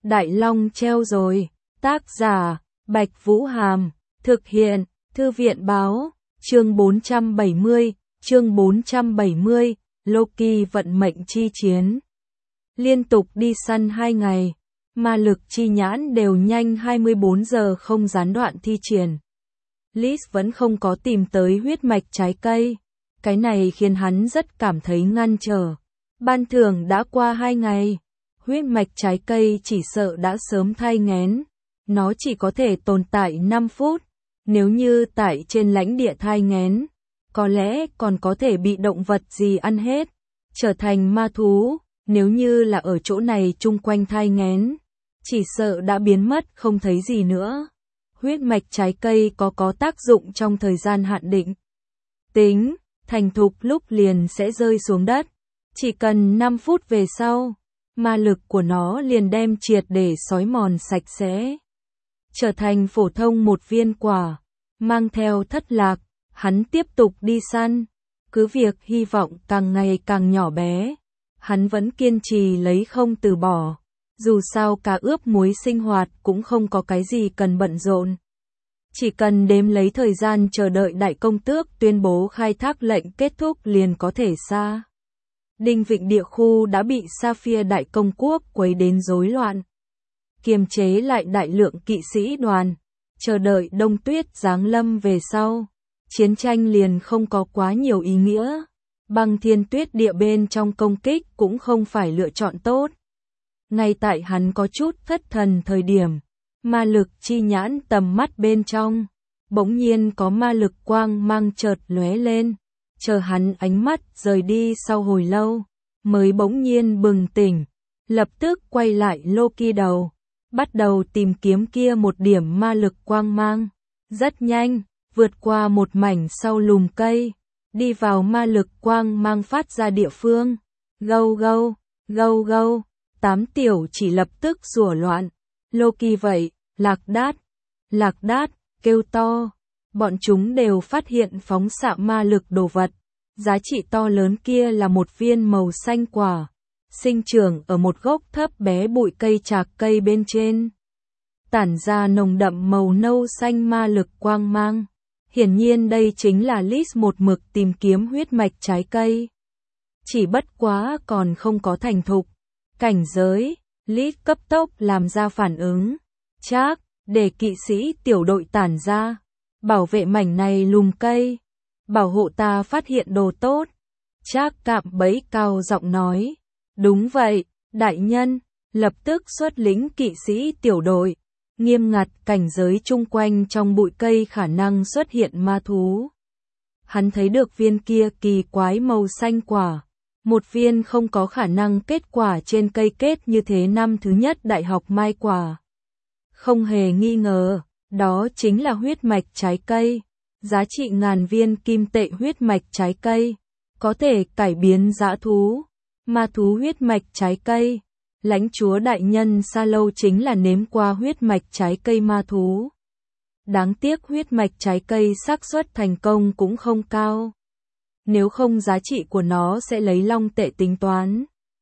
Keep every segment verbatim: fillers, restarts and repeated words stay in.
Đại Long treo rồi. Tác giả, Bạch Vũ Hàm. Thực hiện, Thư viện Báo. Chương bốn trăm bảy mươi, chương bốn trăm bảy mươi, Loki vận mệnh chi chiến. Liên tục đi săn hai ngày, ma lực chi nhãn đều nhanh hai mươi bốn giờ không gián đoạn thi triển. Liz vẫn không có tìm tới huyết mạch trái cây. Cái này khiến hắn rất cảm thấy ngăn trở. Ban thưởng đã qua hai ngày, huyết mạch trái cây chỉ sợ đã sớm thai nghén. Nó chỉ có thể tồn tại năm phút. Nếu như tại trên lãnh địa thai nghén, có lẽ còn có thể bị động vật gì ăn hết, trở thành ma thú. Nếu như là ở chỗ này chung quanh thai nghén, chỉ sợ đã biến mất không thấy gì nữa. Huyết mạch trái cây có có tác dụng trong thời gian hạn định. Tính, thành thục lúc liền sẽ rơi xuống đất. Chỉ cần năm phút về sau, ma lực của nó liền đem triệt để xói mòn sạch sẽ. Trở thành phổ thông một viên quả, mang theo thất lạc, hắn tiếp tục đi săn. Cứ việc hy vọng càng ngày càng nhỏ bé, hắn vẫn kiên trì lấy không từ bỏ. Dù sao cá ướp muối sinh hoạt cũng không có cái gì cần bận rộn. Chỉ cần đếm lấy thời gian chờ đợi đại công tước tuyên bố khai thác lệnh kết thúc liền có thể xa. Đinh Vịnh địa khu đã bị Sapphire đại công quốc quấy đến rối loạn. Kiềm chế lại đại lượng kỵ sĩ đoàn, chờ đợi đông tuyết giáng lâm về sau. Chiến tranh liền không có quá nhiều ý nghĩa. Băng thiên tuyết địa bên trong công kích cũng không phải lựa chọn tốt. Ngay tại hắn có chút thất thần thời điểm, ma lực chi nhãn tầm mắt bên trong, bỗng nhiên có ma lực quang mang chợt lóe lên, chờ hắn ánh mắt rời đi sau hồi lâu, mới bỗng nhiên bừng tỉnh, lập tức quay lại Loki đầu, bắt đầu tìm kiếm kia một điểm ma lực quang mang. Rất nhanh, vượt qua một mảnh sau lùm cây, đi vào ma lực quang mang phát ra địa phương. Gâu gâu, gâu gâu. Tám tiểu chỉ lập tức rủa loạn. Loki vậy, lạc đát, lạc đát, kêu to. Bọn chúng đều phát hiện phóng xạ ma lực đồ vật. Giá trị to lớn kia là một viên màu xanh quả, sinh trưởng ở một gốc thấp bé bụi cây trạc cây bên trên. Tản ra nồng đậm màu nâu xanh ma lực quang mang. Hiển nhiên đây chính là Liz một mực tìm kiếm huyết mạch trái cây. Chỉ bất quá còn không có thành thục. Cảnh giới, Liz cấp tốc làm ra phản ứng. Chắc, để kỵ sĩ tiểu đội tản ra. Bảo vệ mảnh này lùm cây. Bảo hộ ta phát hiện đồ tốt. Chắc cạm bẫy cao giọng nói. Đúng vậy, đại nhân. Lập tức xuất lĩnh kỵ sĩ tiểu đội. Nghiêm ngặt cảnh giới chung quanh trong bụi cây khả năng xuất hiện ma thú. Hắn thấy được viên kia kỳ quái màu xanh quả. Một viên không có khả năng kết quả trên cây kết như thế năm thứ nhất đại học mai quả. Không hề nghi ngờ, đó chính là huyết mạch trái cây. Giá trị ngàn viên kim tệ huyết mạch trái cây. Có thể cải biến dã thú. Ma thú huyết mạch trái cây. Lãnh chúa đại nhân Sa Lâu chính là nếm qua huyết mạch trái cây ma thú. Đáng tiếc huyết mạch trái cây xác suất thành công cũng không cao. Nếu không giá trị của nó sẽ lấy long tệ tính toán.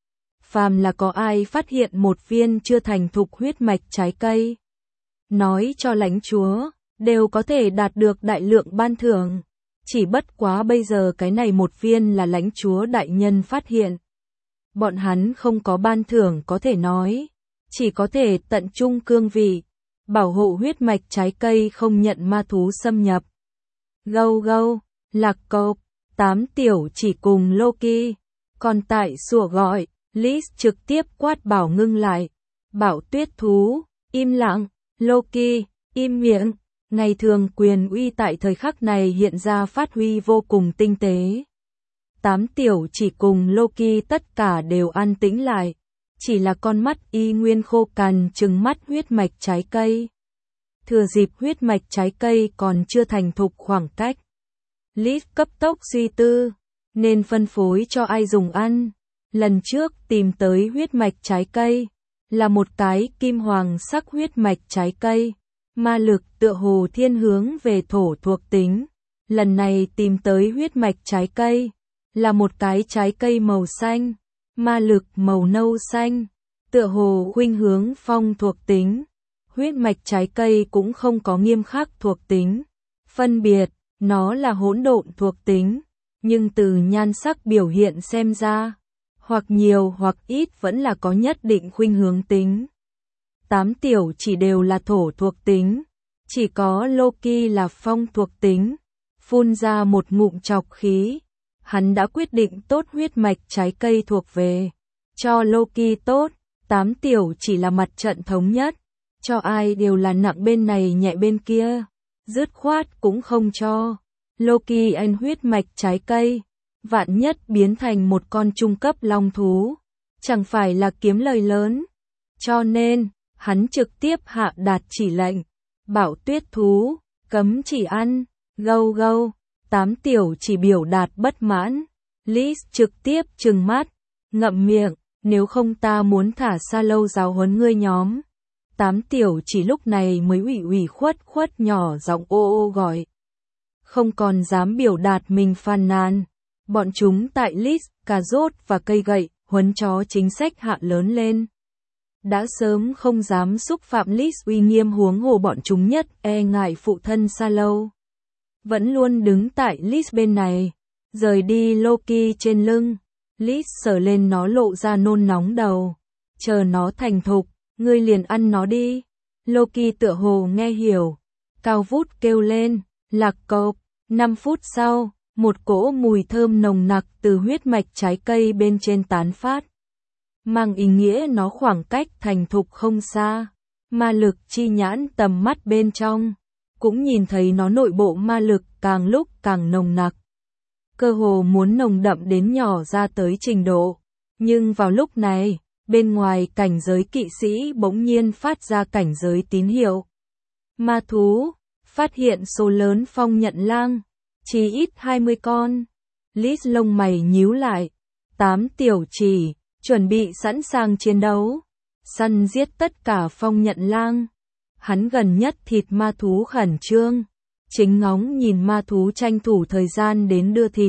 Phàm là có ai phát hiện một viên chưa thành thục huyết mạch trái cây, nói cho lãnh chúa, đều có thể đạt được đại lượng ban thưởng. Chỉ bất quá bây giờ cái này một viên là lãnh chúa đại nhân phát hiện. Bọn hắn không có ban thưởng có thể nói, chỉ có thể tận trung cương vị, bảo hộ huyết mạch trái cây không nhận ma thú xâm nhập. Gâu gâu, lạc cộp. Tám tiểu chỉ cùng Loki. Còn tại sủa gọi, Liz trực tiếp quát bảo ngưng lại. Bảo tuyết thú, im lặng. Loki, im miệng. Ngày thường quyền uy tại thời khắc này hiện ra phát huy vô cùng tinh tế. Tám tiểu chỉ cùng Loki tất cả đều an tĩnh lại. Chỉ là con mắt y nguyên khô cằn trừng mắt huyết mạch trái cây. Thừa dịp huyết mạch trái cây còn chưa thành thục khoảng cách. Liz cấp tốc suy tư, nên phân phối cho ai dùng ăn. Lần trước tìm tới huyết mạch trái cây, là một cái kim hoàng sắc huyết mạch trái cây. Ma lực tựa hồ thiên hướng về thổ thuộc tính. Lần này tìm tới huyết mạch trái cây, là một cái trái cây màu xanh. Ma lực màu nâu xanh. tựa hồ khuynh hướng phong thuộc tính. Huyết mạch trái cây cũng không có nghiêm khắc thuộc tính. Phân biệt, nó là hỗn độn thuộc tính, nhưng từ nhan sắc biểu hiện xem ra, hoặc nhiều hoặc ít vẫn là có nhất định khuynh hướng tính. Tám tiểu chỉ đều là thổ thuộc tính, chỉ có Loki là phong thuộc tính. Phun ra một ngụm trọc khí, hắn đã quyết định tốt huyết mạch trái cây thuộc về cho Loki tốt. Tám tiểu chỉ là mặt trận thống nhất, cho ai đều là nặng bên này nhẹ bên kia, dứt khoát cũng không cho Loki ăn huyết mạch trái cây, vạn nhất biến thành một con trung cấp long thú, chẳng phải là kiếm lời lớn. Cho nên, hắn trực tiếp hạ đạt chỉ lệnh, bảo tuyết thú, cấm chỉ ăn, gâu gâu. Tám tiểu chỉ biểu đạt bất mãn, Liz trực tiếp trừng mắt, ngậm miệng, nếu không ta muốn thả xa lâu giáo huấn ngươi nhóm. Tám tiểu chỉ lúc này mới ủy ủy khuất khuất nhỏ giọng ô ô gọi. Không còn dám biểu đạt mình phàn nàn. Bọn chúng tại Liz, cà rốt và cây gậy, huấn chó chính sách hạ lớn lên. Đã sớm không dám xúc phạm Liz uy nghiêm, huống hồ bọn chúng nhất e ngại phụ thân xa lâu. Vẫn luôn đứng tại Liz bên này, rời đi Loki trên lưng. Liz sờ lên nó lộ ra nôn nóng đầu. Chờ nó thành thục, ngươi liền ăn nó đi. Loki tựa hồ nghe hiểu. Cao vút kêu lên, lạc cộp. Năm phút sau, một cỗ mùi thơm nồng nặc từ huyết mạch trái cây bên trên tán phát. Mang ý nghĩa nó khoảng cách thành thục không xa. Ma lực chi nhãn tầm mắt bên trong, cũng nhìn thấy nó nội bộ ma lực càng lúc càng nồng nặc. Cơ hồ muốn nồng đậm đến nhỏ ra tới trình độ. Nhưng vào lúc này, bên ngoài cảnh giới kỵ sĩ bỗng nhiên phát ra cảnh giới tín hiệu. Ma thú, phát hiện số lớn phong nhận lang, chỉ ít hai mươi con. Liz lông mày nhíu lại. Tám tiểu chỉ, chuẩn bị sẵn sàng chiến đấu. Săn giết tất cả phong nhận lang. Hắn gần nhất thịt ma thú khẩn trương. Chính ngóng nhìn ma thú tranh thủ thời gian đến đưa thịt.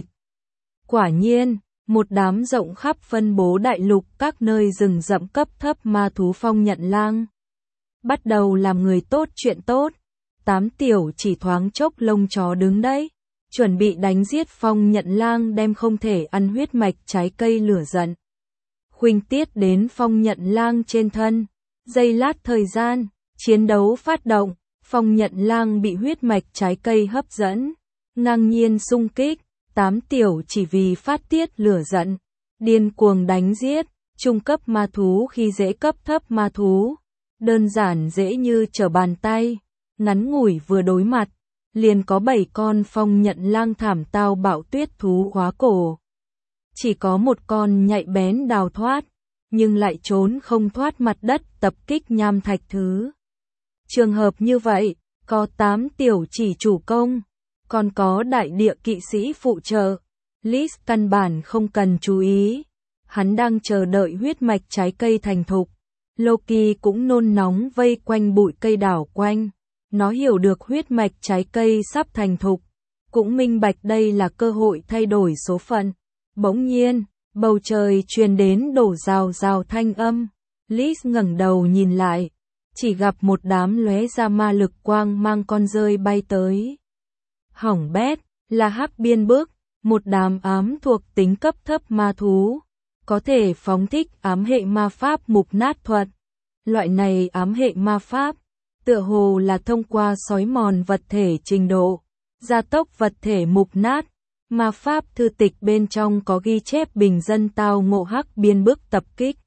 Quả nhiên, một đám rộng khắp phân bố đại lục các nơi rừng rậm cấp thấp ma thú phong nhận lang. Bắt đầu làm người tốt chuyện tốt. Tám tiểu chỉ thoáng chốc lông chó đứng đấy, chuẩn bị đánh giết phong nhận lang đem không thể ăn huyết mạch trái cây lửa giận. Khuynh tiết đến phong nhận lang trên thân. Giây lát thời gian, chiến đấu phát động, phong nhận lang bị huyết mạch trái cây hấp dẫn, ngang nhiên xung kích. Tám tiểu chỉ vì phát tiết lửa giận, điên cuồng đánh giết, trung cấp ma thú khi dễ cấp thấp ma thú. Đơn giản dễ như trở bàn tay, ngắn ngủi vừa đối mặt, liền có bảy con phong nhận lang thảm tao bạo tuyết thú khóa cổ. Chỉ có một con nhạy bén đào thoát, nhưng lại trốn không thoát mặt đất tập kích nham thạch thứ. Trường hợp như vậy, có tám tiểu chỉ chủ công, còn có đại địa kỵ sĩ phụ trợ. Liz căn bản không cần chú ý, hắn đang chờ đợi huyết mạch trái cây thành thục. Loki cũng nôn nóng vây quanh bụi cây đảo quanh. Nó hiểu được huyết mạch trái cây sắp thành thục, cũng minh bạch đây là cơ hội thay đổi số phận. Bỗng nhiên, bầu trời truyền đến đổ rào rào thanh âm. Liz ngẩng đầu nhìn lại, chỉ gặp một đám lóe ra ma lực quang mang con rơi bay tới. Hỏng bét, là hắc biên bức, một đám ám thuộc tính cấp thấp ma thú, có thể phóng thích ám hệ ma pháp mục nát thuật. Loại này ám hệ ma pháp, tựa hồ là thông qua xói mòn vật thể trình độ, gia tốc vật thể mục nát. Ma pháp thư tịch bên trong có ghi chép bình dân tao ngộ hắc biên bức tập kích.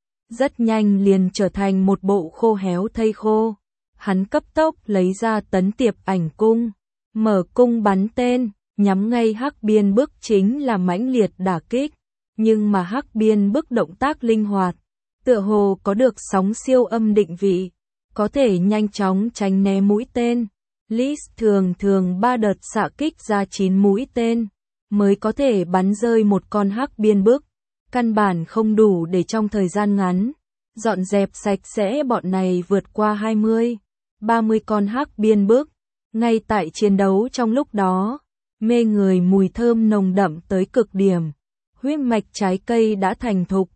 Rất nhanh liền trở thành một bộ khô héo thây khô. Hắn cấp tốc lấy ra tấn tiệp ảnh cung, mở cung bắn tên, nhắm ngay hắc biên bức chính là mãnh liệt đả kích. Nhưng mà hắc biên bức động tác linh hoạt, tựa hồ có được sóng siêu âm định vị, có thể nhanh chóng tránh né mũi tên. Liz thường thường ba đợt xạ kích ra chín mũi tên, mới có thể bắn rơi một con hắc biên bức. Căn bản không đủ để trong thời gian ngắn dọn dẹp sạch sẽ bọn này vượt qua hai mươi, ba mươi con hắc biên bức. Ngay tại chiến đấu trong lúc đó, mê người mùi thơm nồng đậm tới cực điểm. Huyết mạch trái cây đã thành thục.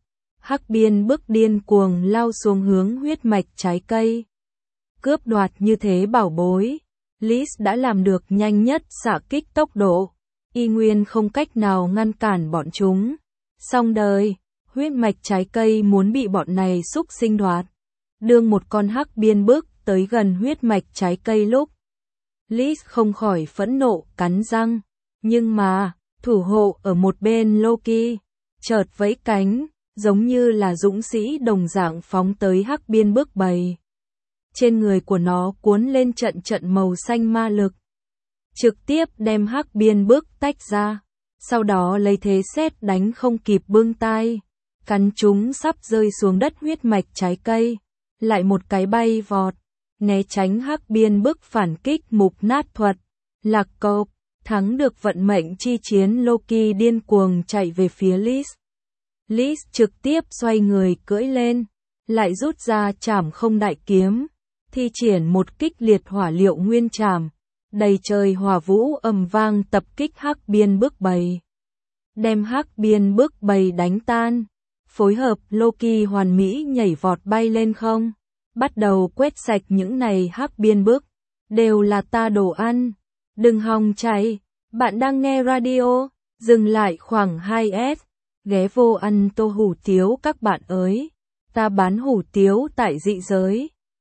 Hắc Biên Bức điên cuồng lao xuống hướng huyết mạch trái cây. Cướp đoạt như thế bảo bối, Liz đã làm được nhanh nhất xạ kích tốc độ, y nguyên không cách nào ngăn cản bọn chúng. Xong đời, huyết mạch trái cây muốn bị bọn này xúc sinh đoạt. Đương một con Hắc Biên Bức tới gần huyết mạch trái cây lúc, Liz không khỏi phẫn nộ cắn răng, nhưng mà, thủ hộ ở một bên Loki, chợt vẫy cánh, giống như là dũng sĩ đồng dạng phóng tới Hắc Biên Bức bầy. Trên người của nó cuốn lên trận trận màu xanh ma lực, trực tiếp đem Hắc Biên Bức tách ra, sau đó lấy thế sét đánh không kịp bưng tay, cắn chúng sắp rơi xuống đất huyết mạch trái cây, lại một cái bay vọt, né tránh Hắc Biên Bức phản kích mục nát thuật, lạc cộp, thắng được vận mệnh chi chiến. Loki điên cuồng chạy về phía Liz. Liz trực tiếp xoay người cưỡi lên, lại rút ra trảm không đại kiếm, thi triển một kích liệt hỏa liệu nguyên trảm, đầy trời hỏa vũ ầm vang tập kích Hắc Biên Bức bầy, đem Hắc Biên Bức bầy đánh tan. Phối hợp Loki hoàn mỹ nhảy vọt bay lên không, bắt đầu quét sạch những này Hắc Biên Bức, đều là ta đồ ăn. Đừng hòng chạy, bạn đang nghe radio, dừng lại khoảng hai S, ghé vô ăn tô hủ tiếu các bạn ơi, ta bán hủ tiếu tại dị giới.